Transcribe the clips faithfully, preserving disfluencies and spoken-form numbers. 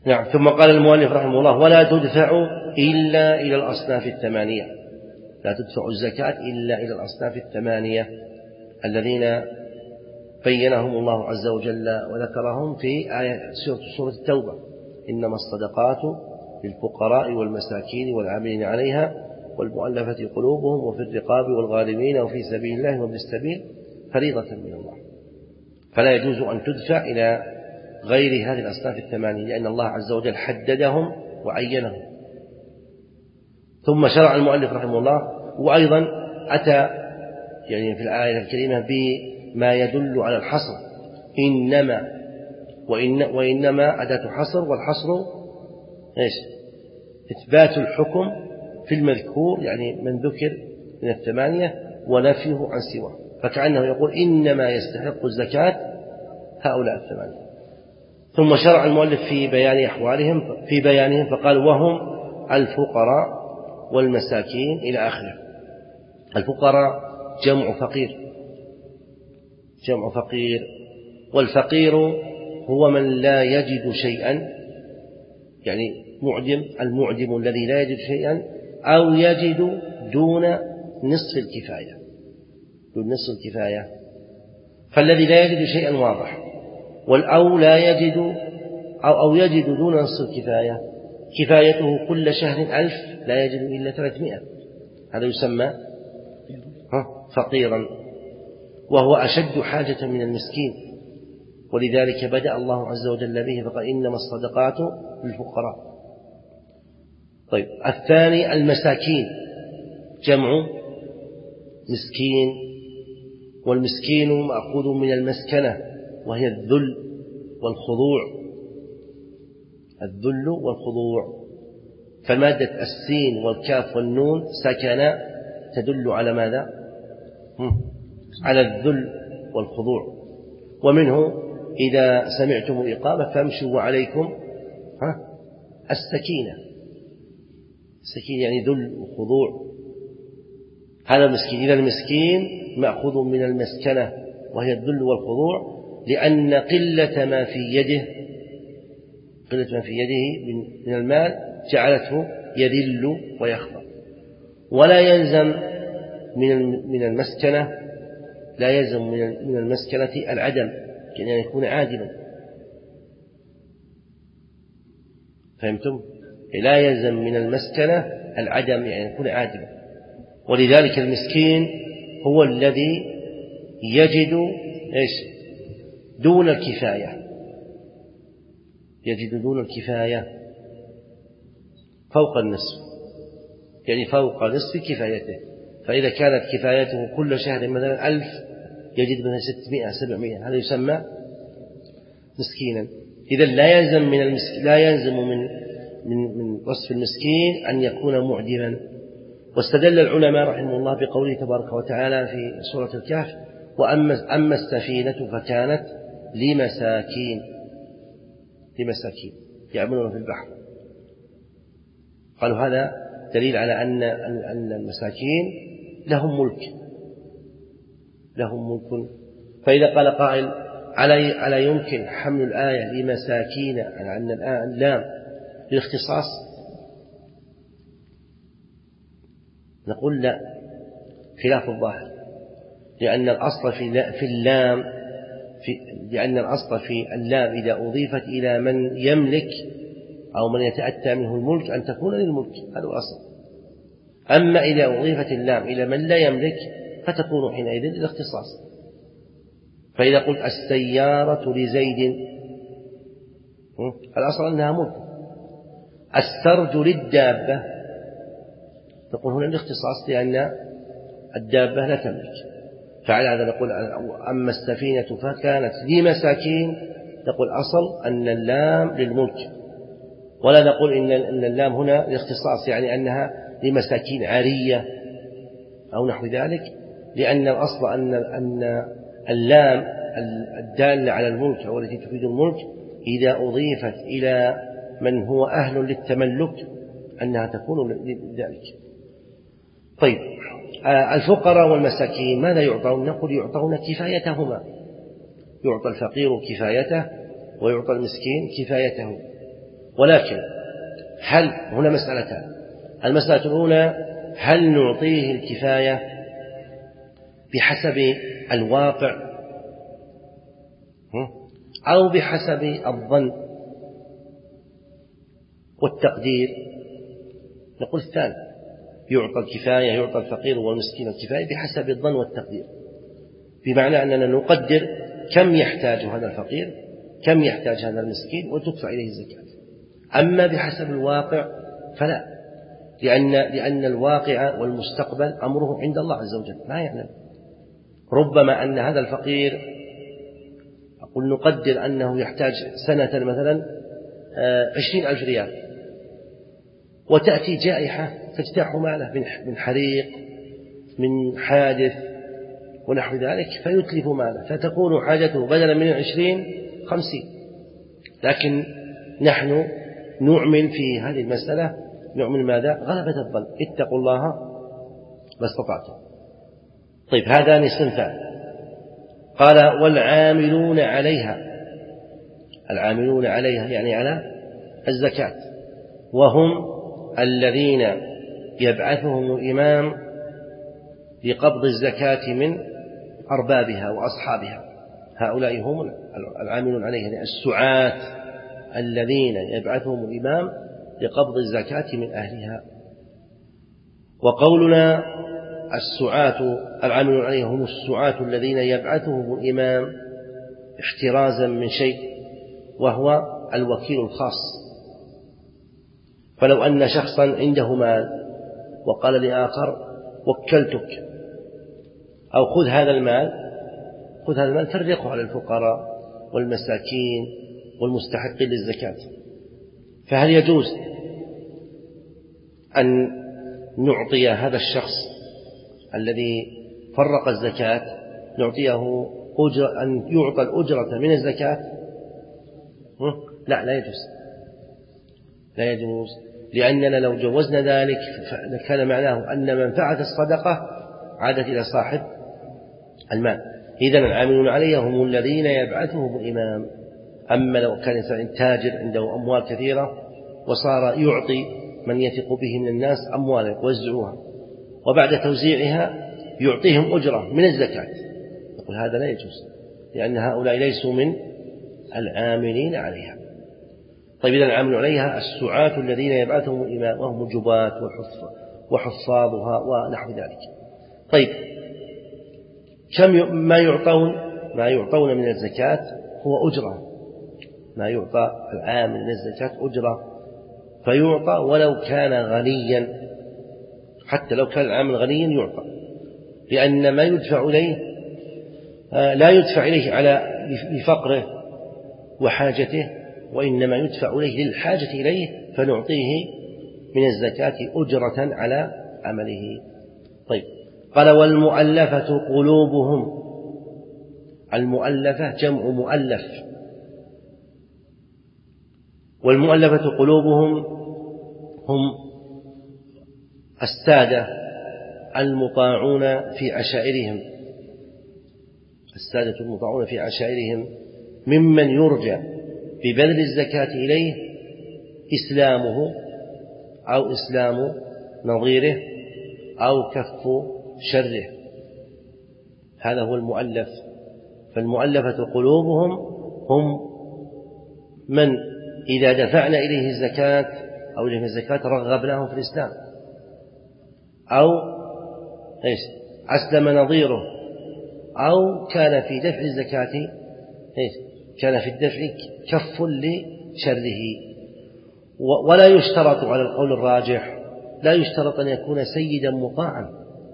نعم. ثم قال المؤلف رحمه الله: ولا تدفع إلا إلى الأصناف الثمانية. لا تدفع الزكاة إلا إلى الأصناف الثمانية الذين بينهم الله عز وجل وذكرهم في آية سورة التوبة: إنما الصدقات للفقراء والمساكين والعاملين عليها والمؤلفة قلوبهم وفي الرقاب والغارمين وفي سبيل الله وابن السبيل فريضة من الله. فلا يجوز أن تدفع إلى غير هذه الأصناف الثمانية، لأن الله عز وجل حددهم وعينهم. ثم شرع المؤلف رحمه الله، وأيضا أتى يعني في الآية الكريمة بما يدل على الحصر: إنما وإن وإنما أداة حصر، والحصر إيش؟ إثبات الحكم في المذكور، يعني من ذكر من الثمانية، ونفيه عن سواه، فكأنه يقول إنما يستحق الزكاة هؤلاء الثمانية. ثم شرع المؤلف في بيان أحوالهم في بيانهم فقال: وهم الفقراء والمساكين إلى آخره. الفقراء جمع فقير، جمع فقير، والفقير هو من لا يجد شيئا، يعني معدم، المعدم الذي لا يجد شيئا أو يجد دون نصف الكفاية، دون نصف الكفاية. فالذي لا يجد شيئا واضح، والأو لا يجد أو, أو يجد دون نصف الكفاية، كفايته كل شهر ألف لا يجد إلا ثلاثمائة، هذا يسمى فقيرا، وهو أشد حاجة من المسكين. ولذلك بدأ الله عز وجل به فقال: إنما الصدقات للفقراء. طيب، الثاني المساكين، جمع مسكين، والمسكين مأخوذ من المسكنة وهي الذل والخضوع، الذل والخضوع. فمادة السين والكاف والنون سكن تدل على ماذا؟ على الذل والخضوع. ومنه إذا سمعتم الإقامة فامشوا وعليكم السكينة، السكينة يعني ذل وخضوع. هذا المسكين. إذا المسكين مأخوذ من المسكنة وهي الذل والخضوع، لأن قلة ما في يده قلة ما في يده من المال جعلته يذل ويخضع. ولا يلزم من المسكنة لا يلزم من المسكنة العدم، كأن يكون عادلا. فهمتم؟ لا يلزم من المسكنة العدم، يعني يكون عادلا. ولذلك المسكين هو الذي يجد إيش؟ دون الكفاية، يجد دون الكفاية فوق النصف، يعني فوق نصف كفايته. فإذا كانت كفايته كل شهر مثلا ألف يجد منها ستمائة سبعمائة، هذا يسمى مسكينا. إذا لا يلزم من المسك... لا يلزم من من من وصف المسكين أن يكون معدما. واستدل العلماء رحمه الله بقوله تبارك وتعالى في سورة الكهف: وأما أما السفينة فكانت لمساكين لمساكين يعملون في البحر. قالوا هذا دليل على أن أن المساكين لهم ملك، لهم ملك. فإذا قال قائل: على على يمكن حمل الآية لمساكين على أن اللام للاختصاص؟ نقول لا، خلاف الظاهر، لأن الأصل في في اللام في لأن الأصل في اللام إذا أضيفت إلى من يملك أو من يتأتى منه الملك أن تكون للملك، هذا الأصل. أما إذا أضيفت اللام إلى من لا يملك فتكون حينئذ للاختصاص. فإذا قلت السيارة لزيد، الأصل أنها ملك. السرج للدابة، تقول هنا الاختصاص لأن الدابة لا تملك. فعلى هذا نقول: أما السفينة فكانت لمساكين، نقول أصل أن اللام للملك، ولا نقول إن اللام هنا الاختصاص يعني أنها لمساكين عارية أو نحو ذلك، لأن الأصل أن أن اللام الدالة على الملك أو التي تفيد الملك إذا أضيفت إلى من هو أهل للتملك أنها تكون لذلك. طيب، الفقراء والمساكين ماذا يعطون؟ نقول يعطون كفايتهما، يعطى الفقير كفايته ويعطى المسكين كفايته. ولكن هل هنا مسألتان. المسألة الأولى هل نعطيه الكفاية بحسب الواقع أو بحسب الظن والتقدير؟ نقول الثاني، يعطى الكفاية، يعطى الفقير والمسكين الكفاية بحسب الظن والتقدير، بمعنى أننا نقدر كم يحتاج هذا الفقير، كم يحتاج هذا المسكين، وتدفع إليه الزكاة. أما بحسب الواقع فلا، لأن, لأن الواقع والمستقبل أمره عند الله عز وجل ما يعلم. ربما أن هذا الفقير أقول نقدر أنه يحتاج سنة مثلا عشرين ألف ريال، وتأتي جائحة تجتاح ماله من حريق من حادث ونحو ذلك فيتلف ماله، فتكون حاجته بدلا من عشرين خمسين. لكن نحن نعمل في هذه المسألة، نعمل ماذا؟ غلبة الظن، اتقوا الله ما استطعتم. طيب هذان صنفان. قال والعاملون عليها، العاملون عليها يعني على الزكاة، وهم الذين يبعثهم الإمام لقبض الزكاة من أربابها وأصحابها، هؤلاء هم العاملون عليها، يعني السعاة الذين يبعثهم الإمام لقبض الزكاة من أهلها. وقولنا السعاة العاملون عليها هم السعاة الذين يبعثهم الإمام احترازا من شيء، وهو الوكيل الخاص. فلو أن شخصا عنده مال وقال لآخر وكلتك أو خذ هذا المال، خذ هذا المال فرقه على الفقراء والمساكين والمستحقين للزكاة، فهل يجوز أن نعطي هذا الشخص الذي فرق الزكاة نعطيه أجر، أن يعطى الأجرة من الزكاة؟ لا لا يجوز، لا يجوز، لأننا لو جوزنا ذلك كان معناه أن منفعة الصدقة عادت إلى صاحب المال. إذن العاملون عليها هم الذين يبعثهم الإمام. أما لو كان إنسان تاجر عنده أموال كثيرة وصار يعطي من يثق به من الناس أموالا يوزعوها، وبعد توزيعها يعطيهم أجرة من الزكاة، نقول هذا لا يجوز، لأن هؤلاء ليسوا من العاملين عليها. طيب إذن العاملون عليها السعاة الذين يبعثهم الإمام، وهم الجباة وحفاظها ونحو ذلك. طيب كم ما يعطون؟ ما يعطون من الزكاة هو أجرة، ما يعطى العامل من الزكاة أجرة، فيعطى ولو كان غنيا، حتى لو كان العامل غنيا يعطى، لأن ما يدفع إليه لا يدفع إليه على لفقره وحاجته، وإنما يدفع إليه للحاجة إليه، فنعطيه من الزكاة أجرة على عمله. طيب قال والمؤلفة قلوبهم، المؤلفة جمع مؤلف، والمؤلفة قلوبهم هم السادة المطاعون في عشائرهم، السادة المطاعون في عشائرهم ممن يرجى ببذل الزكاة إليه إسلامه أو إسلام نظيره أو كف شره، هذا هو المؤلف. فالمؤلفة قلوبهم هم من إذا دفعنا إليه الزكاة أو إليه الزكاة رغبناهم في الإسلام، أو إيش أسلم نظيره، أو كان في دفع الزكاة إيش كان في الدفع كف لشره. ولا يشترط على القول الراجح، لا يشترط أن يكون سيدا مطاعا،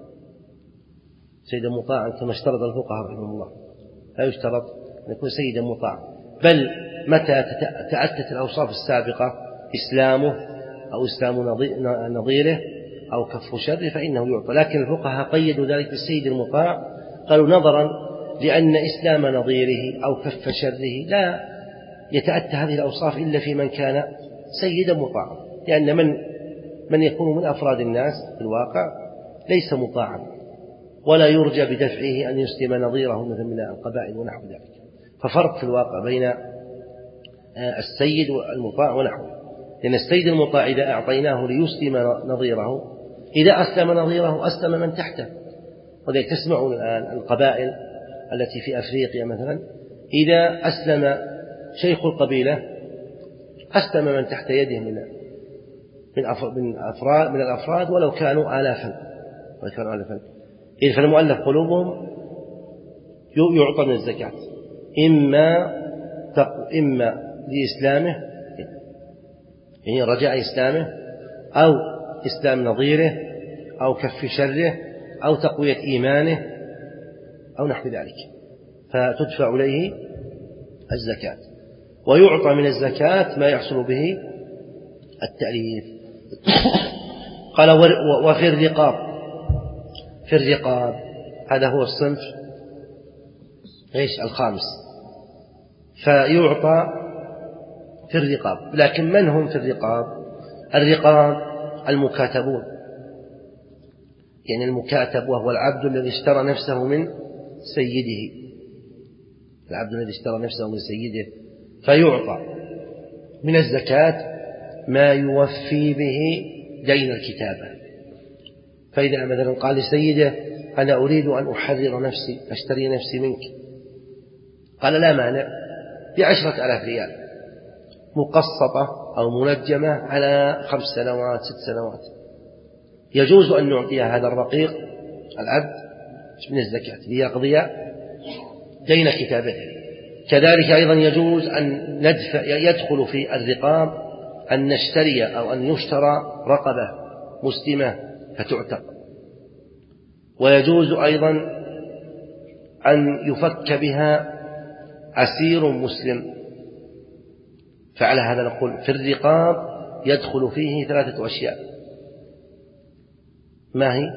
سيدا مطاعا كما اشترط الفقهاء رحمه الله، لا يشترط أن يكون سيدا مطاعا، بل متى تأتت الأوصاف السابقة إسلامه أو إسلام نظيره أو كف شره فإنه يعطى. لكن الفقهاء قيدوا ذلك بالسيد المطاع، قالوا نظرا لأن إسلام نظيره أو كف شره لا يتأتى هذه الأوصاف إلا في من كان سيدا مطاعا، لأن من من يكون من أفراد الناس في الواقع ليس مطاعا، ولا يرجى بدفعه أن يسلم نظيره مثل من القبائل ونحو ذلك. ففرق في الواقع بين السيد والمطاع ونحوه. لأن السيد المطاع إذا أعطيناه ليسلم نظيره، إذا أسلم نظيره أسلم من تحته. وذلك تسمعون الآن القبائل التي في أفريقيا مثلا، إذا أسلم شيخ القبيلة أسلم من تحت يده من من أفراد من الأفراد ولو كانوا آلافا ولو كانوا آلافا. إذ فالمؤلف قلوبهم يعطى من الزكاة، إما إما لإسلامه يعني رجاء إسلامه، أو إسلام نظيره، أو كف شره، أو تقوية إيمانه، أو نحو ذلك، فتدفع إليه الزكاة. ويعطى من الزكاة ما يحصل به التأليف. قال وفي الرقاب، في الرقاب هذا هو الصنف إيش الخامس، فيعطى في الرقاب. لكن من هم في الرقاب؟ الرقاب المكاتبون، يعني المكاتب وهو العبد الذي اشترى نفسه من سيده، العبد الذي اشترى نفسه من سيده، فيعطى من الزكاة ما يوفي به دين الكتابة. فإذا مثلا قال لسيده أنا أريد أن أحرر نفسي أشتري نفسي منك، قال لا مانع بعشرة آلاف ريال مقسطة أو منجمة على خمس سنوات ست سنوات، يجوز أن نعطي هذا الرقيق العبد من الزكاة ليقضي دين كتابته. كذلك أيضا يجوز أن ندفع يدخل في الرقاب أن نشتري أو أن يشترى رقبة مسلمة فتعتق. ويجوز أيضا أن يفك بها أسير مسلم. فعلى هذا نقول في الرقاب يدخل فيه ثلاثة أشياء. ما هي؟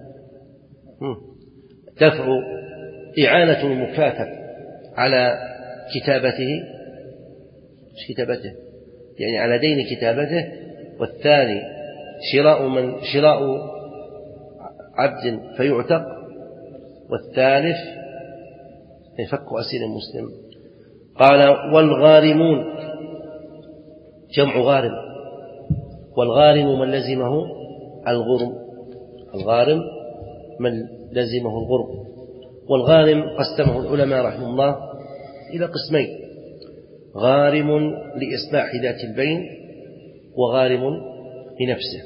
دفع إعانة المكاتب على كتابته، مش كتابته يعني على دين كتابته. والثاني شراء من شراء عبد فيعتق. والثالث فك أسير مسلم. قال والغارمون جمع غارم، والغارم من لزمه الغرم، الغارم من لزمه الغرم. والغارم قسمه العلماء رحمه الله إلى قسمين: غارم لإصلاح ذات البين، وغارم لنفسه.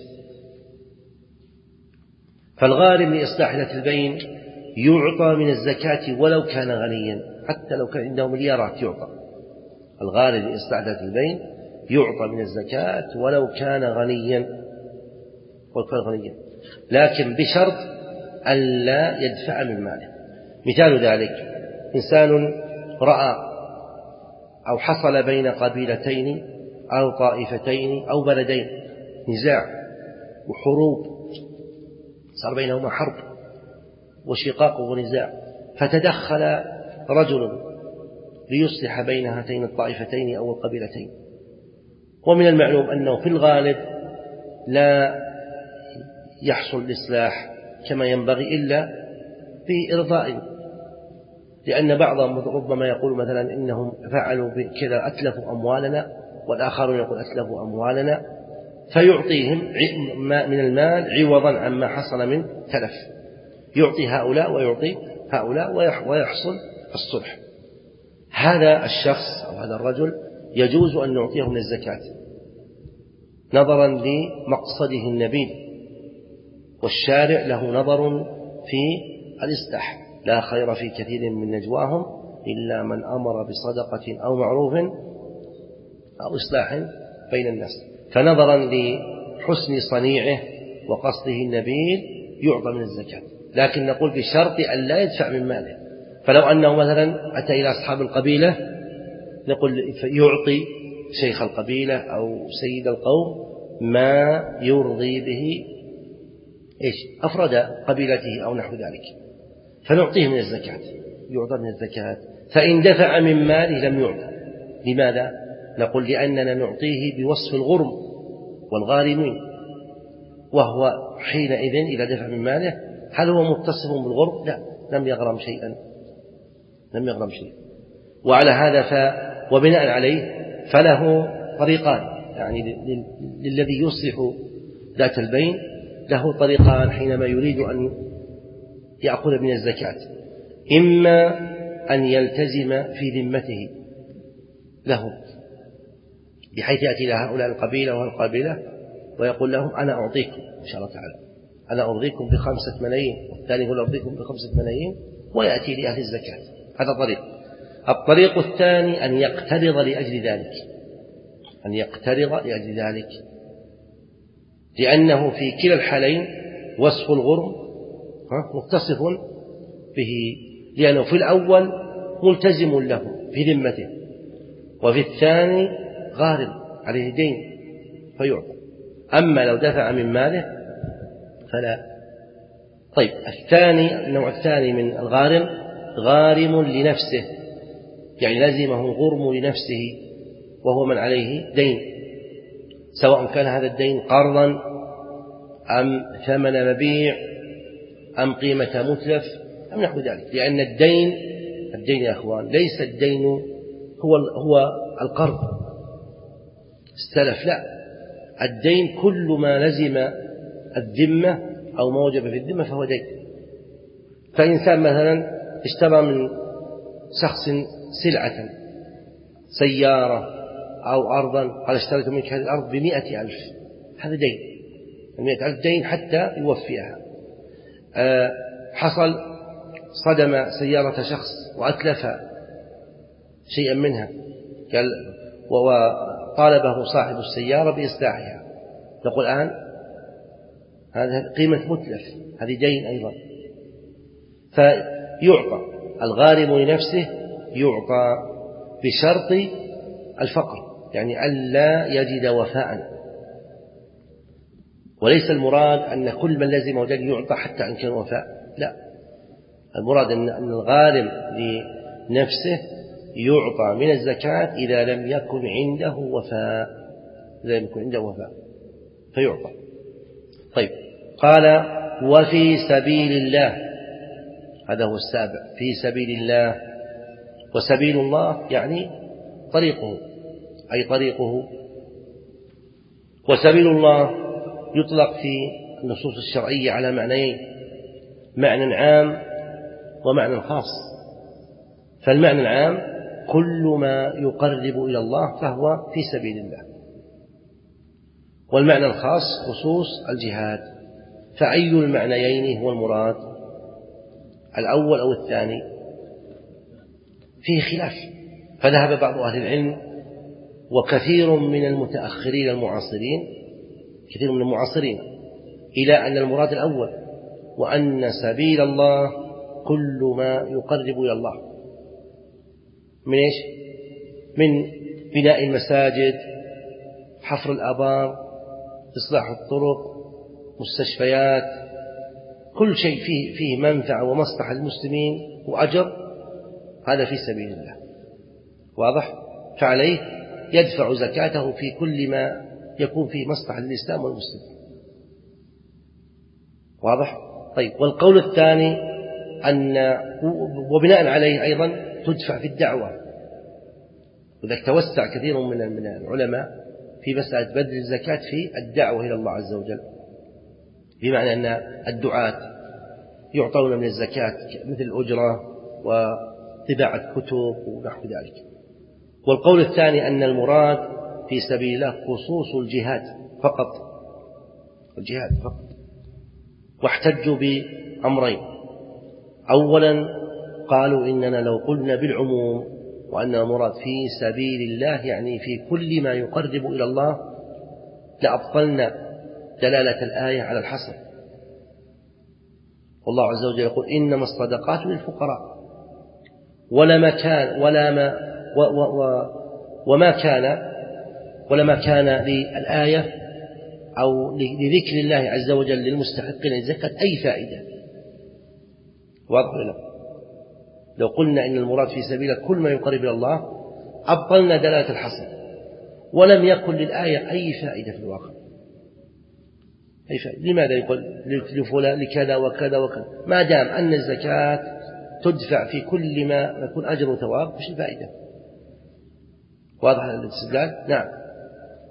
فالغارم لإصلاح ذات البين يعطى من الزكاة ولو كان غنيا، حتى لو كان عنده مليارات يعطى. الغارم لإصلاح ذات البين يعطى من الزكاة ولو كان غنيا، ولو كان غنيا، لكن بشرط ألا يدفع من ماله. مثال ذلك إنسان رأى أو حصل بين قبيلتين أو طائفتين أو بلدين نزاع وحروب، صار بينهما حرب وشقاق ونزاع، فتدخل رجل ليصلح بين هاتين الطائفتين أو القبيلتين. ومن المعلوم أنه في الغالب لا يحصل الإصلاح كما ينبغي إلا بإرضاء، لأن بعضهم ربما يقول مثلا إنهم فعلوا كذا أتلفوا أموالنا، والآخرون يقول أتلفوا أموالنا، فيعطيهم من المال عوضا عما حصل من تلف، يعطي هؤلاء ويعطي هؤلاء ويحصل الصلح. هذا الشخص أو هذا الرجل يجوز أن نعطيه من الزكاة نظرا لمقصده النبيل، والشارع له نظر في الإصلاح. لا خير في كثير من نجواهم إلا من أمر بصدقة أو معروف أو إصلاح بين الناس. فنظرا لحسن صنيعه وقصده النبيل يعطى من الزكاة، لكن نقول بشرط أن لا يدفع من ماله. فلو أنه مثلا أتى إلى أصحاب القبيلة نقول يعطي شيخ القبيلة أو سيد القوم ما يرضي به إيش أفراد قبيلته أو نحو ذلك، فنعطيه من الزكاة، يعطى من الزكاة. فإن دفع من ماله لم يعطى. لماذا؟ نقول لأننا نعطيه بوصف الغرم والغارمين، وهو حينئذ إذا دفع من ماله هل هو متصف بالغرم؟ لا، لم يغرم شيئا، لم يغرم شيئا. وعلى هذا ف... وبناء عليه فله طريقان: يعني للذي يصلح ذات البين له طريقان حينما يريد أن يأخذ من الزكاة: إما أن يلتزم في ذمته له بحيث يأتي لهؤلاء القبيلة والقبيلة ويقول لهم أنا أعطيكم إن شاء الله تعالى، أنا أرضيكم بخمسة ملايين، والثاني يقول أرضيكم بخمسة ملايين، ويأتي لأهل الزكاة. هذا طريق. الطريق الثاني أن يقترض لأجل ذلك، أن يقترض لأجل ذلك لأنه في كلا الحالين وصف الغرم متصف به، لأنه في الأول ملتزم له في ذمته، وفي الثاني غارم عليه دين فيعطى. أما لو دفع من ماله فلا. طيب، الثاني النوع الثاني من الغارم غارم لنفسه، يعني لزمه غرم لنفسه وهو من عليه دين، سواء كان هذا الدين قرضا أم ثمن مبيع أم قيمة متلف أم نحو ذلك. لأن الدين الدين يا أخوان ليس الدين هو هو القرض السلف، لا، الدين كل ما لزم الذمة أو ما وجب في الذمة فهو دين. فإنسان مثلا اشترى من شخص سلعة سيارة أو أرضا، قال اشتريت منك هذه الأرض بمئة ألف، هذا دين، المئة ألف دين حتى يوفيها. أه حصل صدم سيارة شخص وأتلف شيئا منها، قال وطالبه صاحب السيارة بإصلاحها، نقول الآن هذا قيمة متلف، هذه دين أيضا. فيعطى الغارم لنفسه، يعطى بشرط الفقر، يعني ألا يجد وفاء. وليس المراد أن كل من لزم وجد يعطى حتى إن كان وفاء، لا، المراد أن الغارم لنفسه يعطى من الزكاة إذا لم يكن عنده وفاء، إذا لم يكن عنده وفاء فيعطى. طيب، قال وفي سبيل الله، هذا هو السابع، في سبيل الله. وسبيل الله يعني طريقه، أي طريقه. وسبيل الله يطلق في النصوص الشرعية على معنيين: معنى عام ومعنى خاص. فالمعنى العام كل ما يقرب إلى الله فهو في سبيل الله، والمعنى الخاص خصوص الجهاد. فأي المعنيين هو المراد، الأول أو الثاني؟ فيه خلاف، فذهب بعض أهل العلم وكثير من المتأخرين المعاصرين كثير من المعاصرين إلى أن المراد الأول، وأن سبيل الله كل ما يقرب إلى الله من إيش؟ من بناء المساجد، حفر الآبار، إصلاح الطرق، مستشفيات، كل شيء فيه فيه منفعة ومصلحة للمسلمين وأجر، هذا في سبيل الله، واضح؟ فعليه يدفع زكاته في كل ما يكون فيه مصلحة للإسلام والمسلمين، واضح؟ طيب، والقول الثاني أن وبناء عليه أيضا تدفع في الدعوة. وذلك توسع كثير من العلماء في مسألة بذل الزكاة في الدعوة إلى الله عز وجل، بمعنى أن الدعاة يعطون من الزكاة مثل الأجرة وطباعة كتب ونحو ذلك. والقول الثاني أن المراد في سبيل الله خصوص الجهاد فقط، الجهاد فقط. واحتجوا بأمرين: أولا قالوا إننا لو قلنا بالعموم وأن المراد في سبيل الله يعني في كل ما يقرب إلى الله لأبطلنا دلالة الآية على الحصر. والله عز وجل يقول إنما الصدقات للفقراء، ولا ما كان ولا ما و و و وما كان ولا ما كان للآية أو لذكر الله عز وجل للمستحقين الزكاة أي فائدة. واضح ولا؟ لو قلنا إن المراد في سبيل كل ما يقرب إلى الله أبطلنا دلالة الحصر، ولم يكن للآية أي فائدة في الواقع. أي فائدة. لماذا يقول لفلان لكذا وكذا وكذا ما دام أن الزكاة تدفع في كل ما يكون أجر وثواب؟ مش الفائدة. واضح الاستدلال؟ نعم.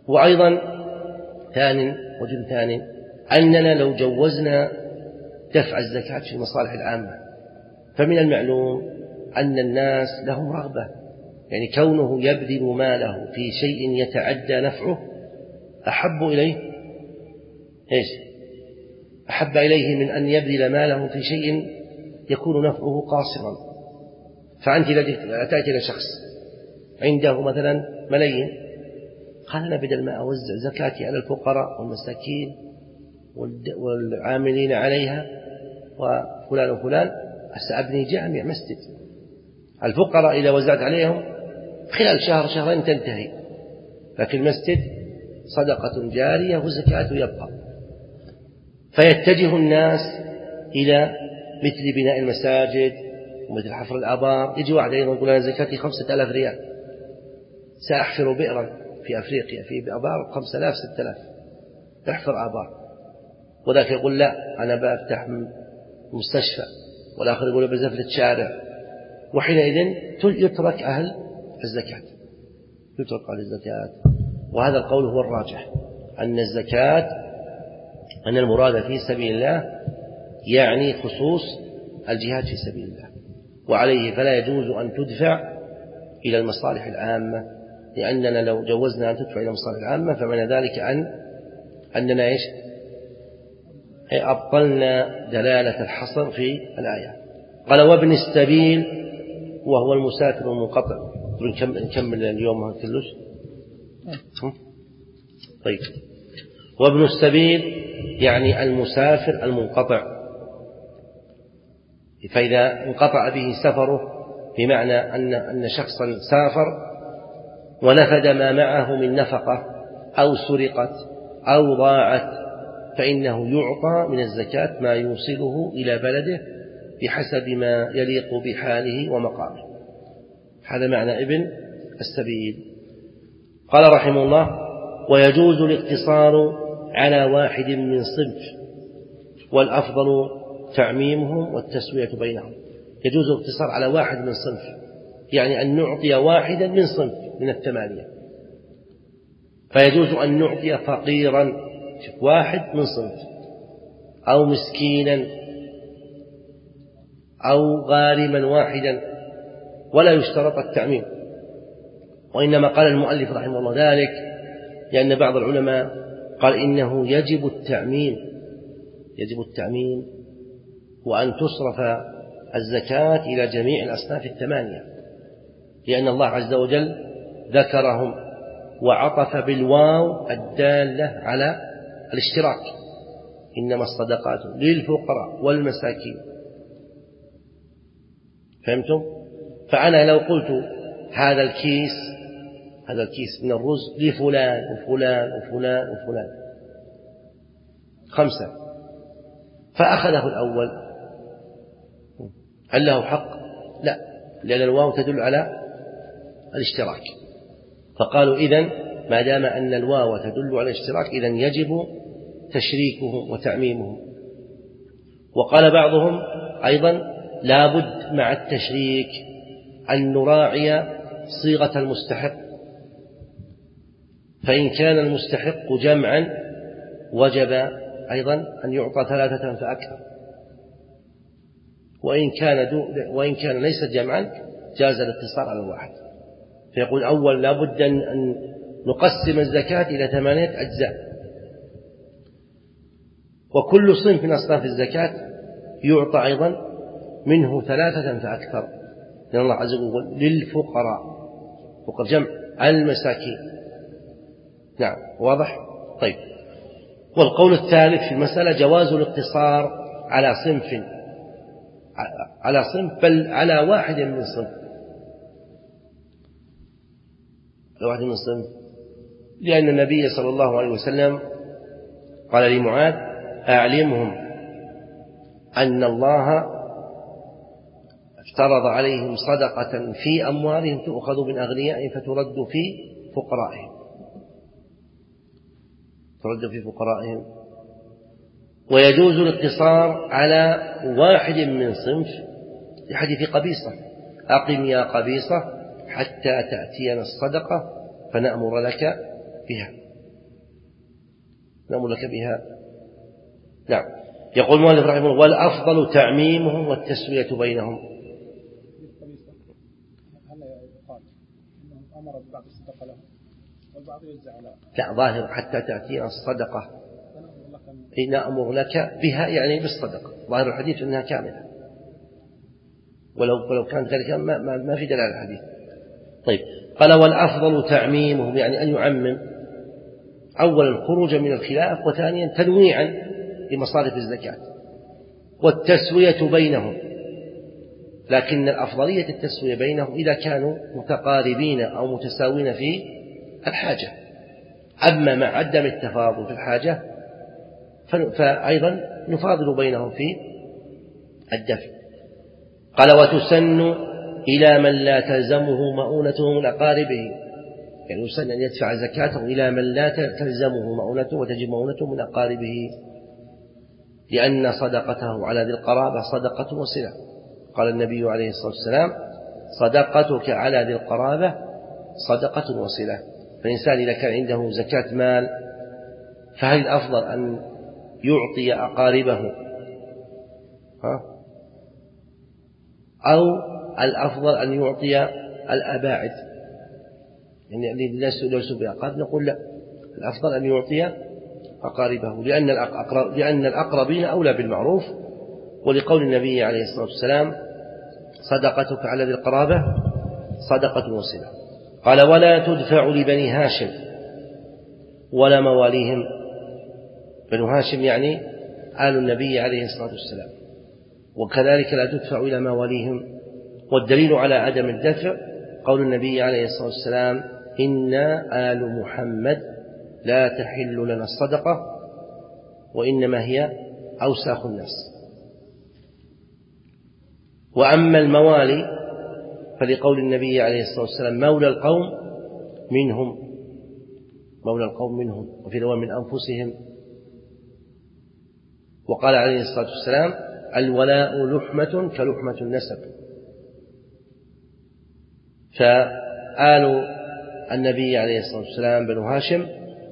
وأيضا ثاني وجه ثاني أننا لو جوزنا دفع الزكاة في المصالح العامة فمن المعلوم أن الناس لهم رغبة، يعني كونه يبذل ماله في شيء يتعدى نفعه أحب إليه إيش؟ أحب إليه من أن يبذل ماله في شيء يكون نفعه قاصرا. فأنت أتأتي إلى شخص عنده مثلا ملايين، قال أنا بدل ما أوزع زكاتي على الفقراء والمساكين والعاملين عليها وفلان وفلان سأبني جامع مسجد، الفقراء إذا وزعت عليهم خلال شهر شهرين تنتهي، لكن المسجد صدقة جارية والزكاة يبقى. فيتجه الناس إلى مثل بناء المساجد ومثل حفر الآبار. يجي واحد أيضا يقول أنا زكاتي خمسة آلاف ريال، سأحفر بئرا في أفريقيا في آبار خمسة آلاف ستة آلاف، احفر آبار. وذاك يقول لا أنا بفتح مستشفى، والآخر يقول بزفلة شارع. وحينئذ يترك أهل الزكاة، يترك أهل الزكاة. وهذا القول هو الراجح، أن الزكاة أن المراد في سبيل الله يعني خصوص الجهاد في سبيل الله، وعليه فلا يجوز أن تدفع إلى المصالح العامة، لأننا لو جوزنا أن تدفع إلى المصالح العامة فمعنى ذلك أن أننا إيش؟ أبطلنا دلالة الحصر في الآية. قال وابن السبيل وهو المسافر المنقطع. نكمل اليوم ما كلش. طيب، وابن السبيل يعني المسافر المنقطع، فإذا انقطع به سفره بمعنى أن أن شخصا سافر ونفد ما معه من نفقة أو سرقت أو ضاعت، فإنه يعطى من الزكاة ما يوصله إلى بلده بحسب ما يليق بحاله ومقامه. هذا معنى ابن السبيل. قال رحمه الله ويجوز الاقتصار على واحد من صنف، والأفضل تعميمهم والتسوية بينهم. يجوز الاقتصار على واحد من صنف، يعني أن نعطي واحدا من صنف من الثمانية. فيجوز أن نعطي فقيرا واحد من صنف، أو مسكينا، أو غارما واحدا، ولا يشترط التعميم. وإنما قال المؤلف رحمه الله ذلك لأن بعض العلماء قال إنه يجب التعميم يجب التعميم وأن تصرف الزكاة إلى جميع الأصناف الثمانية، لأن الله عز وجل ذكرهم وعطف بالواو الدالة على الاشتراك، إنما الصدقات للفقراء والمساكين. فهمتم؟ فأنا لو قلت هذا الكيس هذا الكيس من الرز لفلان وفلان وفلان وفلان خمسة، فأخذه الأول، هل له حق؟ لا، لأن الواو تدل على الاشتراك. فقالوا إذن ما دام أن الواو تدل على الاشتراك إذن يجب تشريكهم وتعميمهم. وقال بعضهم أيضا لا بد مع التشريك أن نراعي صيغة المستحق، فإن كان المستحق جمعا وجب أيضا أن يعطى ثلاثة فأكثر، وإن كان, وإن كان ليس جمعا جاز الاقتصار على الواحد. فيقول أول لا بد أن نقسم الزكاة إلى ثمانية أجزاء، وكل صنف من أصناف الزكاة يعطى أيضا منه ثلاثة فأكثر، لأن الله عز وجل يقول للفقراء، فقراء جمع المساكين. نعم، واضح؟ طيب. والقول الثالث في المسألة جواز الاقتصار على صنف على صنف بل على واحد من صنف واحد من صنف لأن النبي صلى الله عليه وسلم قال لمعاذ أعلمهم أن الله افترض عليهم صدقة في أموالهم تؤخذ من أغنيائهم فترد في فقرائهم ترد في فقرائهم ويجوز الاقتصار على واحد من صنف لحديث قبيصة أقم يا قبيصة حتى تأتينا الصدقة فنأمر لك بها. نأمر لك بها. نعم. يقول المؤلف رحمه الله: والأفضل تعميمهم والتسوية بينهم. لا، ظاهر حتى تأتينا الصدقة نأمر لك بها، يعني بالصدقة. ظاهر الحديث أنها كاملة، ولو ولو كانت ذلك ما, ما, ما في دلالة الحديث. طيب، قال: والأفضل تعميمهم، يعني أن يعمم، أولا خروجا من الخلاف، وثانيا تنويعا لمصارف الزكاة، والتسوية بينهم. لكن الأفضلية التسوية بينهم إذا كانوا متقاربين أو متساوين في الحاجة. أما مع عدم التفاضل في الحاجة فأيضا نفاضل بينهم في الدفع. قال: وتسن إلى من لا تلزمه مؤونته من أقاربه، يعني يسن أن يدفع زكاته إلى من لا تلزمه مؤونته وتجب مؤونته من أقاربه، لأن صدقته على ذي القرابة صدقة وصلة. قال النبي عليه الصلاة والسلام: صدقتك على ذي القرابة صدقة وصلة. فالإنسان إذا كان عنده زكاة مال، فهل الأفضل أن يعطي أقاربه ها؟ أو الأفضل أن يعطي الأباعد؟ يعني الذين ليسوا بأقارب نقول لا، الأفضل أن يعطي أقاربه، لأن الأقرب لأن الأقربين أولى بالمعروف، ولقول النبي عليه الصلاة والسلام: صدقتك على ذي القرابة صدقة وصلة. قال: ولا تدفع لبني هاشم ولا مواليهم. بنو هاشم يعني آل النبي عليه الصلاة والسلام، وكذلك لا تدفع إلى مواليهم. والدليل على عدم الدفع قول النبي عليه الصلاة والسلام: إنا آل محمد لا تحل لنا الصدقة وإنما هي أوساخ الناس. وأما الموالي فلقول النبي عليه الصلاة والسلام: مولى القوم منهم، مولى القوم منهم، وفي رواية من أنفسهم. وقال عليه الصلاة والسلام: الولاء لحمة كلحمة النسب. فآل النبي عليه الصلاة والسلام بنو هاشم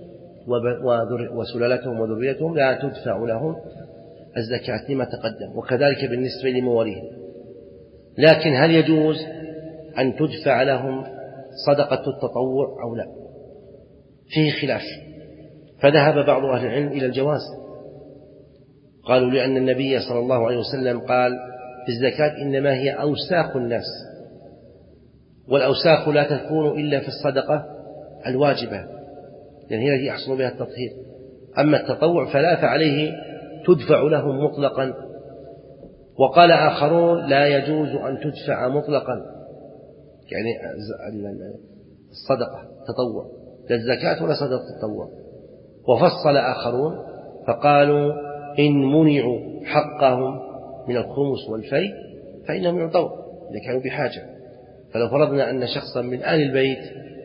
وسلالتهم وذريتهم لا تدفع لهم الزكاة لما تقدم، وكذلك بالنسبة لمواليهم. لكن هل يجوز أن تدفع لهم صدقة التطوع أو لا؟ فيه خلاف، فذهب بعض أهل العلم إلى الجواز. قالوا: لأن النبي صلى الله عليه وسلم قال في الزكاة: إنما هي أوساخ الناس، والأوساخ لا تكون إلا في الصدقة الواجبة، لأن هي التي يحصل بها التطهير. أما التطوع فلا، فعليه تدفع لهم مطلقا. وقال آخرون: لا يجوز أن تدفع مطلقا، يعني الصدقة تطوع، لا الزكاة ولا صدقة التطوع. وفصل آخرون فقالوا: إن منعوا حقهم من الخمس والفيء فإنهم يعطون إذا كانوا بحاجة. فلو فرضنا أن شخصا من آل البيت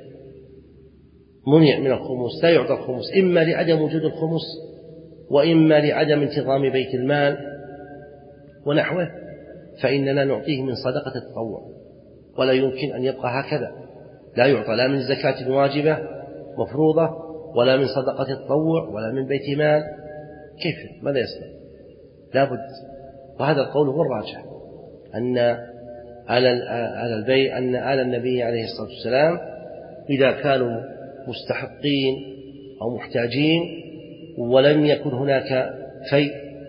منع من الخمس، لا يعطى الخمس، إما لعدم وجود الخمس وإما لعدم انتظام بيت المال ونحوه، فإننا نعطيه من صدقة التطوع، ولا يمكن أن يبقى هكذا، لا يعطى لا من زكاة واجبة مفروضة ولا من صدقة التطوع ولا من بيت مال. كيف؟ ماذا يصنع؟ لا بد. وهذا القول هو الراجح، أن آل البيت أن آل النبي عليه الصلاة والسلام إذا كانوا مستحقين أو محتاجين ولم يكن هناك فيء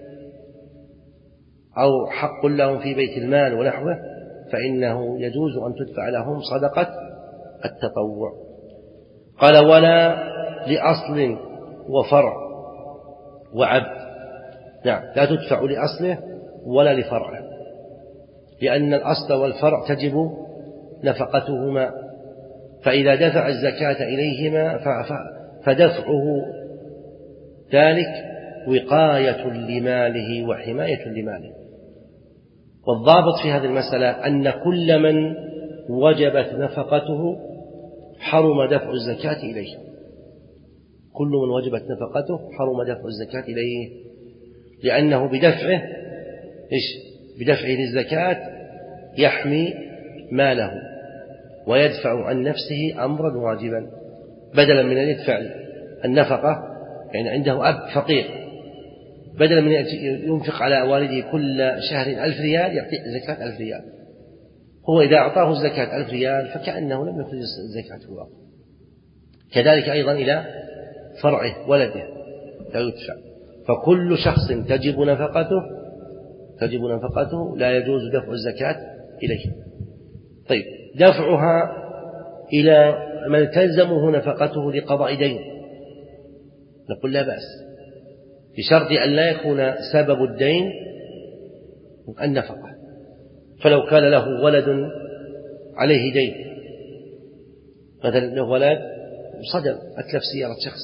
أو حق لهم في بيت المال ونحوه، فإنه يجوز أن تدفع لهم صدقة التطوع. قال: ولا لأصل وفرع وعبد. نعم، لا تدفع لأصله ولا لفرعه، لأن الأصل والفرع تجب نفقتهما، فإذا دفع الزكاة إليهما فدفعه ذلك وقاية لماله وحماية لماله. والضابط في هذه المسألة أن كل من وجبت نفقته حرم دفع الزكاة إليه، كل من وجبت نفقته حرم دفع الزكاة إليه، لأنه بدفعه إيش؟ بدفعه للزكاة يحمي ماله ويدفع عن نفسه أمرا واجبا، بدلا من أن يدفع النفقة يعني عنده أب فقير، بدلا من ينفق على والده كل شهر ألف ريال يعطي زكاة ألف ريال، هو إذا أعطاه الزكاة ألف ريال فكأنه لم يخرج الزكاة هو. كذلك أيضا إلى فرعه ولده لا يدفع. فكل شخص تجب نفقته تجب نفقته لا يجوز دفع الزكاة إليه. طيب، دفعها إلى من تلزمه نفقته لقضاء دين نقول لا بأس، بشرط أن لا يكون سبب الدين النفقة. فلو كان له ولد عليه دين، مثلا له ولد صدر أتلف سيارة شخص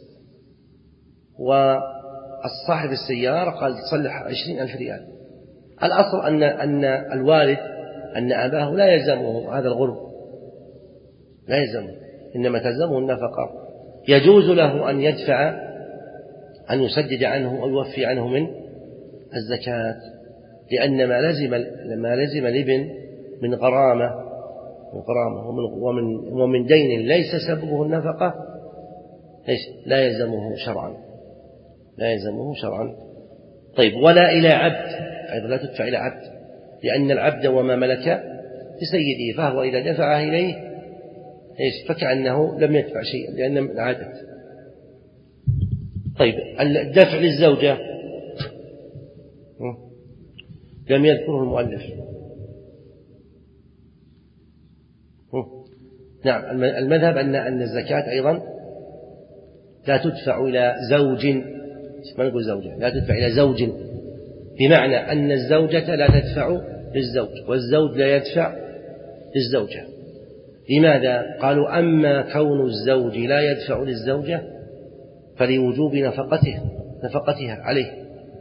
والصاحب السيارة قال تصلح عشرين ألف ريال، الأصل أن أن الوالد أن أباه لا يلزمه هذا الغرم، لا يلزمه، إنما تلزمه النفقة. يجوز له أن يدفع أن يسدد عنه أو يوفي عنه من الزكاة، لأن ما لزم ما لزم الابن من غرامة من غرامة ومن ومن دين ليس سببه النفقة لا يلزمه شرعا لا يلزمه شرعا. طيب، ولا إلى عبد أيضا لا تدفع إلى عبد، لأن العبد وما ملك لسيده، فهو إذا دفعه إليه إيش فكأنه لم يدفع شيئا لأن من عادة. طيب، الدفع للزوجة لم يذكره المؤلف. نعم، المذهب أن أن الزكاة أيضا لا تدفع إلى زوج، ما نقول زوجة، لا تدفع إلى زوج، بمعنى أن الزوجة لا تدفع للزوج والزوج لا يدفع للزوجة. لماذا؟ قالوا أما كون الزوج لا يدفع للزوجة فلوجوب نفقته نفقتها عليه،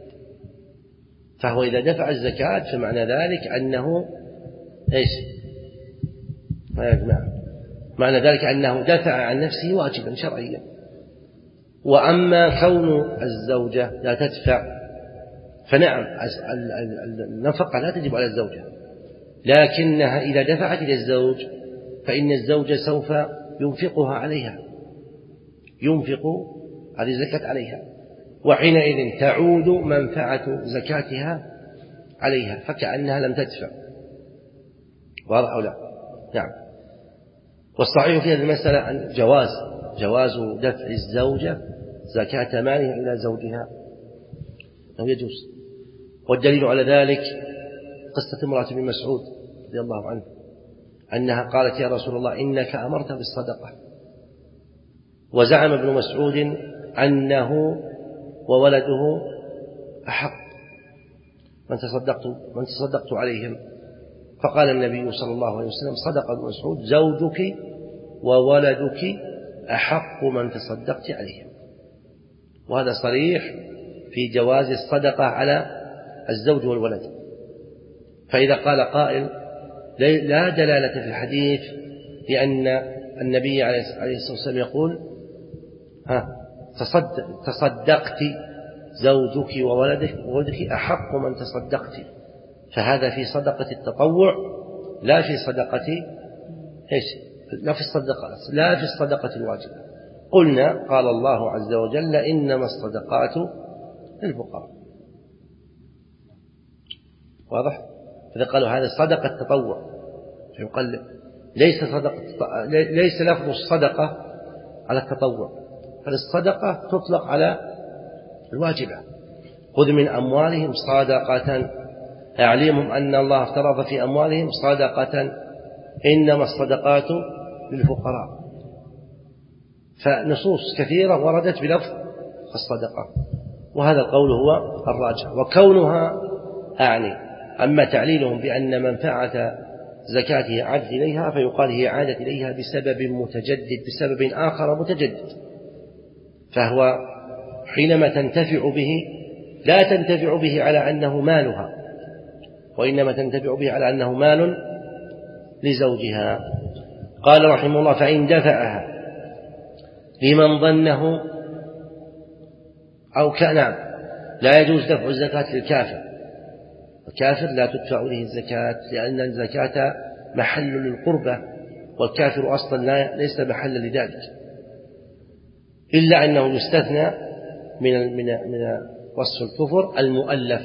فهو إذا دفع الزكاة فمعنى ذلك أنه إيش؟ ما يجمع معنى ذلك أنه دفع عن نفسه واجبا شرعيا. وأما كون الزوجة لا تدفع فنعم النفقة لا تجب على الزوجة، لكنها إذا دفعت إلى الزوج فإن الزوج سوف ينفقها عليها ينفق هذه الزكاة عليها، وحينئذ تعود منفعة زكاتها عليها فكأنها لم تدفع. واضح أو لا؟ نعم. والصحيح في هذه المسألة أن جواز جواز دفع الزوجة زكاة مالها إلى زوجها أو يجوز. والدليل على ذلك قصة امرأة بن مسعود رضي الله عنه أنها قالت يا رسول الله إنك أمرت بالصدقة، وزعم ابن مسعود أنه وولده أحق من تصدقت من تصدقت عليهم، فقال النبي صلى الله عليه وسلم صدق ابن مسعود زوجك وولدك أحق من تصدقت عليهم. وهذا صريح في جواز الصدقة على الزوج والولد. فإذا قال قائل لا دلالة في الحديث لأن النبي عليه الصلاة والسلام يقول ها تصدق تصدقت زوجك وولدك وولدك أحق من تصدقت، فهذا في صدقة التطوع لا في صدقة إيش لا في الصدقة لا في الصدقة الواجبة. قلنا قال الله عز وجل إنما الصدقات للفقراء. واضح؟ فإذا قالوا هذا صدقة تطوع فيقال ليس صدقة ليس لفظ الصدقة على التطوع، فالصدقة تطلق على الواجبة. خذ من أموالهم صدقة أعلمهم أن الله افترض في أموالهم صدقة إنما الصدقات للفقراء. فنصوص كثيرة وردت بلفظ الصدقة، وهذا القول هو الراجح. وكونها أعني أما تعليلهم بأن منفعة زكاتها عادت إليها فيقال هي عادت إليها بسبب متجدد بسبب آخر متجدد، فهو حينما تنتفع به لا تنتفع به على أنه مالها، وإنما تنتفع به على أنه مال لزوجها. قال رحمه الله فإن دفعها لمن ظنه أو كان لا يجوز دفع الزكاة للكافر، الكافر لا تدفع له الزكاة لأن الزكاة محل للقربة، والكافر أصلا لا ليس محلا لذلك، إلا أنه يستثنى من من من وصف الكفر المؤلف،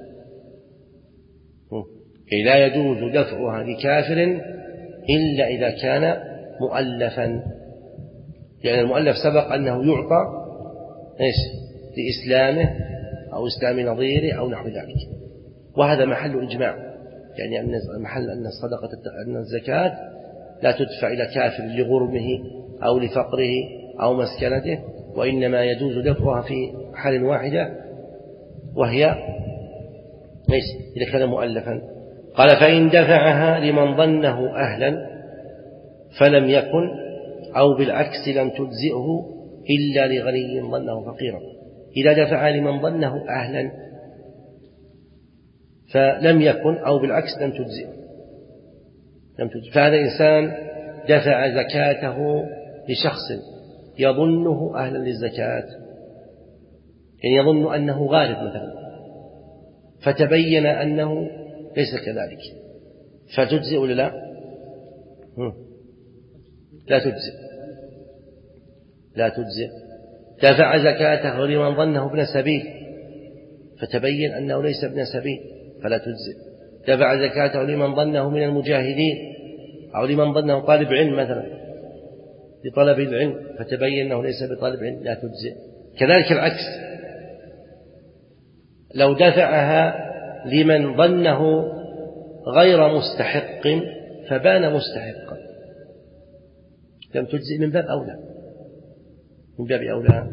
لا يجوز دفعها لكافر إلا إذا كان مؤلفا، لأن يعني المؤلف سبق أنه يعطى إيش لإسلامه أو إسلام نظيره أو نحو ذلك، وهذا محل إجماع، يعني أن محل أن الصدقة أن الزكاة لا تدفع إلى كافر لغرمه أو لفقره أو مسكنته، وإنما يجوز دفعها في حال واحدة وهي إيش إذا كان مؤلفا. قال فإن دفعها لمن ظنه أهلا فلم يكن، أو بالعكس لم تجزئه إلا لغني ظنه فقيرا. إذا دفع لمن ظنه أهلا فلم يكن، أو بالعكس لم تجزئه، لم تجزئه. فهذا إنسان دفع زكاته لشخص يظنه أهلا للزكاة، يعني يظن أنه غالب مثلا، فتبين أنه ليس كذلك، فتجزئ ولا لا؟ لا تجزئ، لا تجزئ. دفع زكاته لمن ظنه ابن سبيل فتبين أنه ليس ابن سبيل فلا تجزئ. دفع زكاته لمن ظنه من المجاهدين أو لمن ظنه طالب علم مثلا لطلب العلم فتبين أنه ليس بطالب علم لا تجزئ. كذلك العكس، لو دفعها لمن ظنه غير مستحق فبان مستحقا لم تجزئ من باب أولى، من باب أولى.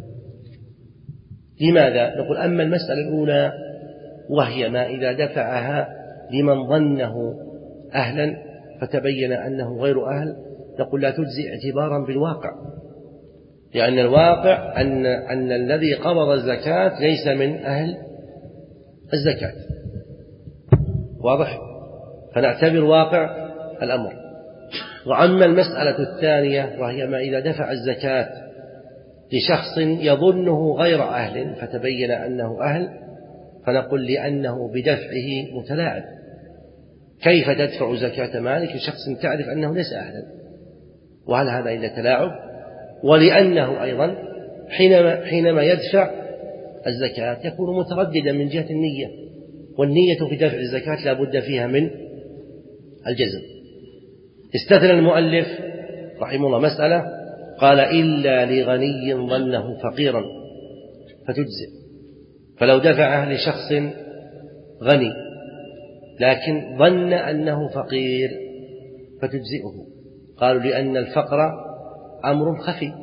لماذا؟ نقول أما المسألة الأولى وهي ما إذا دفعها لمن ظنه أهلا فتبين أنه غير أهل، نقول لا تجزئ اعتبارا بالواقع، لأن الواقع أن, أن الذي قبض الزكاة ليس من أهل الزكاة، واضح؟ فنعتبر واقع الأمر. وأما المسألة الثانية وهي ما إذا دفع الزكاة لشخص يظنه غير أهل فتبين أنه أهل، فنقول لأنه بدفعه متلاعب. كيف تدفع زكاة مالك لشخص تعرف أنه ليس أهلا؟ وهل هذا إلا تلاعب؟ ولأنه أيضا حينما, حينما يدفع الزكاة يكون مترددا من جهة النية، والنية في دفع الزكاة لا بد فيها من الجزم. استثنى المؤلف رحمه الله مسألة، قال إلا لغني ظنه فقيرا فتجزئ. فلو دفعه لشخص غني لكن ظن أنه فقير فتجزئه. قالوا لأن الفقر أمر خفي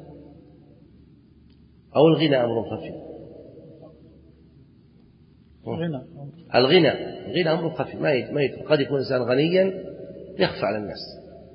أو الغنى أمر خفي. الغنى الغنى أمر خفي ما يد ما يد قد يكون إنسان غنيا يخفى على الناس.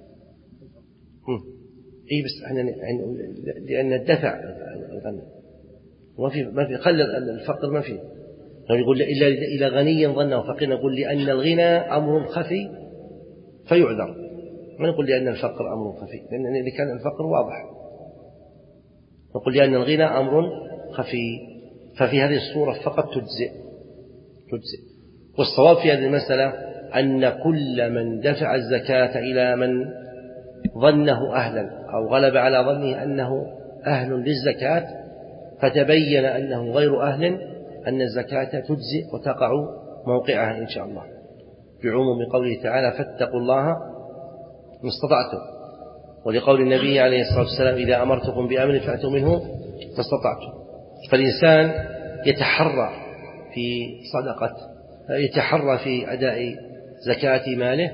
إيه بس إحنا لأن الدفع الغنى ما في ما في قل الفقر ما فيه. لو يقول إلا إلى غني ظنه فقير نقول لأن الغنى أمر خفي فيعذر، ما نقول لأن الفقر أمر خفي، لأن إذا كان الفقر واضح نقول لأن الغنى أمر خفي. ففي هذه الصورة فقط تجزئ تجزئ. والصواب في هذه المسألة أن كل من دفع الزكاة إلى من ظنه أهلا أو غلب على ظنه أنه أهل للزكاة فتبين أنه غير أهل أن الزكاة تجزئ وتقع موقعها إن شاء الله، بعموم قوله تعالى فاتقوا الله ما استطعتم، ولقول النبي عليه الصلاة والسلام إذا أمرتكم بأمر فأتوا منه ما استطعتم. فالإنسان يتحرى في صدقة يتحرى في أداء زكاة ماله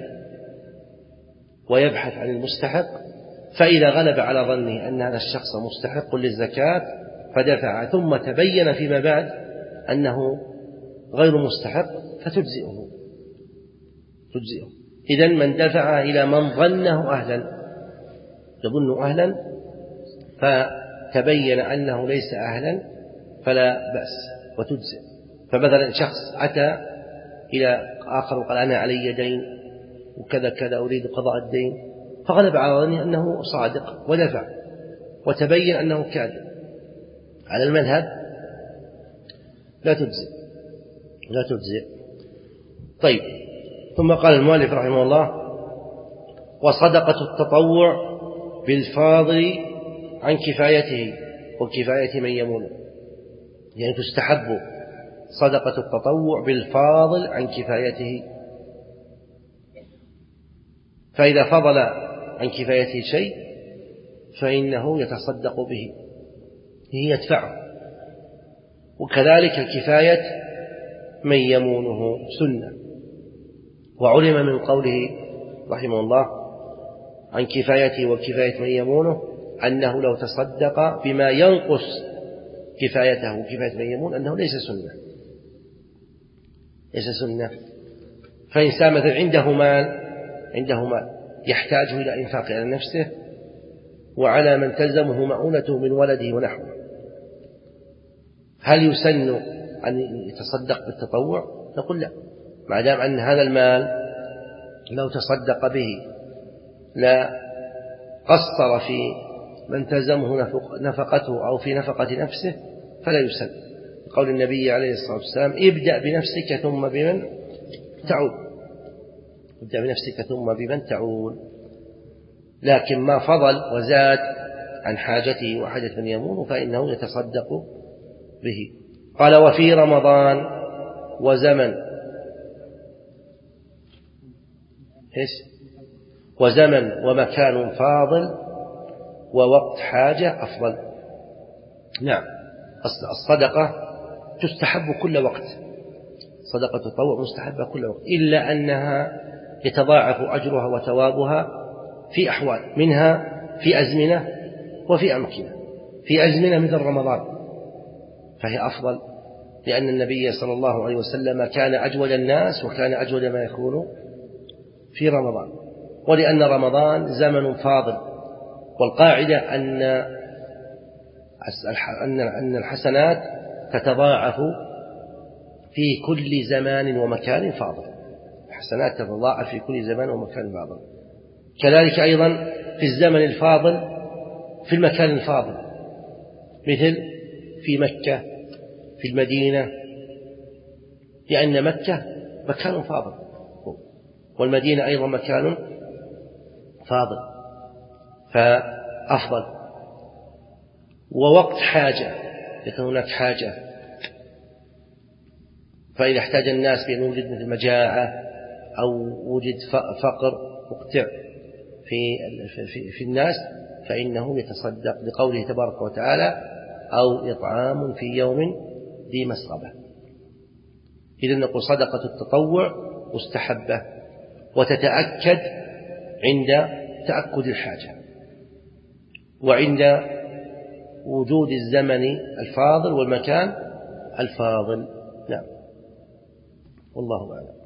ويبحث عن المستحق، فإذا غلب على ظنه أن هذا الشخص مستحق للزكاة فدفع ثم تبين فيما بعد أنه غير مستحق فتجزئه تجزئه. إذن من دفع إلى من ظنه أهلا يظن أهلا فتبين أنه ليس أهلا فلا بأس وتجزئ. فمثلا شخص أتى إلى آخر وقال أنا علي دين وكذا كذا أريد قضاء الدين، فغلب على ظنه أنه صادق ودفع وتبين أنه كاذب، على المذهب لا تجزئ لا تجزئ. طيب، ثم قال المؤلف رحمه الله وصدقة التطوع بالفاضل عن كفايته وكفاية من يمونه. يعني تستحب صدقة التطوع بالفاضل عن كفايته، فإذا فضل عن كفايته شيء فإنه يتصدق به، هي يدفعه. وكذلك كفاية من يمونه سنة. وعلم من قوله رحمه الله عن كفايته وكفاية من يمونه أنه لو تصدق بما ينقص كفايته وكفاية من يمون أنه ليس سنة، ليس سنة. فإنسان مثل عنده مال عنده مال يحتاج إلى إنفاق على نفسه وعلى من تلزمه مؤونته من ولده ونحوه، هل يسن أن يتصدق بالتطوع؟ نقول لا، ما دام أن هذا المال لو تصدق به لا قصر في من تلزمه نفقته أو في نفقة نفسه فلا يسن. قول النبي عليه الصلاة والسلام ابدأ بنفسك ثم بمن تعود، ابدأ بنفسك ثم بمن تعود. لكن ما فضل وزاد عن حاجته وحاجة من يمون فإنه يتصدق به. قال وفي رمضان وزمن إيش؟ وزمن ومكان فاضل ووقت حاجة أفضل. نعم، الصدقة تستحب كل وقت، صدقة التطوع مستحبة كل وقت، إلا أنها يتضاعف أجرها وثوابها في أحوال، منها في أزمنة وفي أمكنة. في أزمنة مثل رمضان فهي أفضل، لأن النبي صلى الله عليه وسلم كان أجود الناس وكان أجود ما يكون في رمضان، ولأن رمضان زمن فاضل. والقاعدة أن أن الحسنات تتضاعف في كل زمان ومكان فاضل، الحسنات تتضاعف في كل زمان ومكان فاضل. كذلك أيضا في الزمن الفاضل في المكان الفاضل، مثل في مكة في المدينة، لأن مكة مكان فاضل والمدينة أيضا مكان فاضل فأفضل. ووقت حاجة، يكون هناك حاجة، فإذا احتاج الناس بأن وجد مثل مجاعة أو وجد فقر مقطع في, في, في الناس فإنه يتصدق لقوله تبارك وتعالى أو إطعام في يوم ذي مسغبة. إذن نقول صدقة التطوع مستحبة وتتأكد عند تأكد الحاجة وعند وجود الزمن الفاضل والمكان الفاضل. نعم، والله أعلم.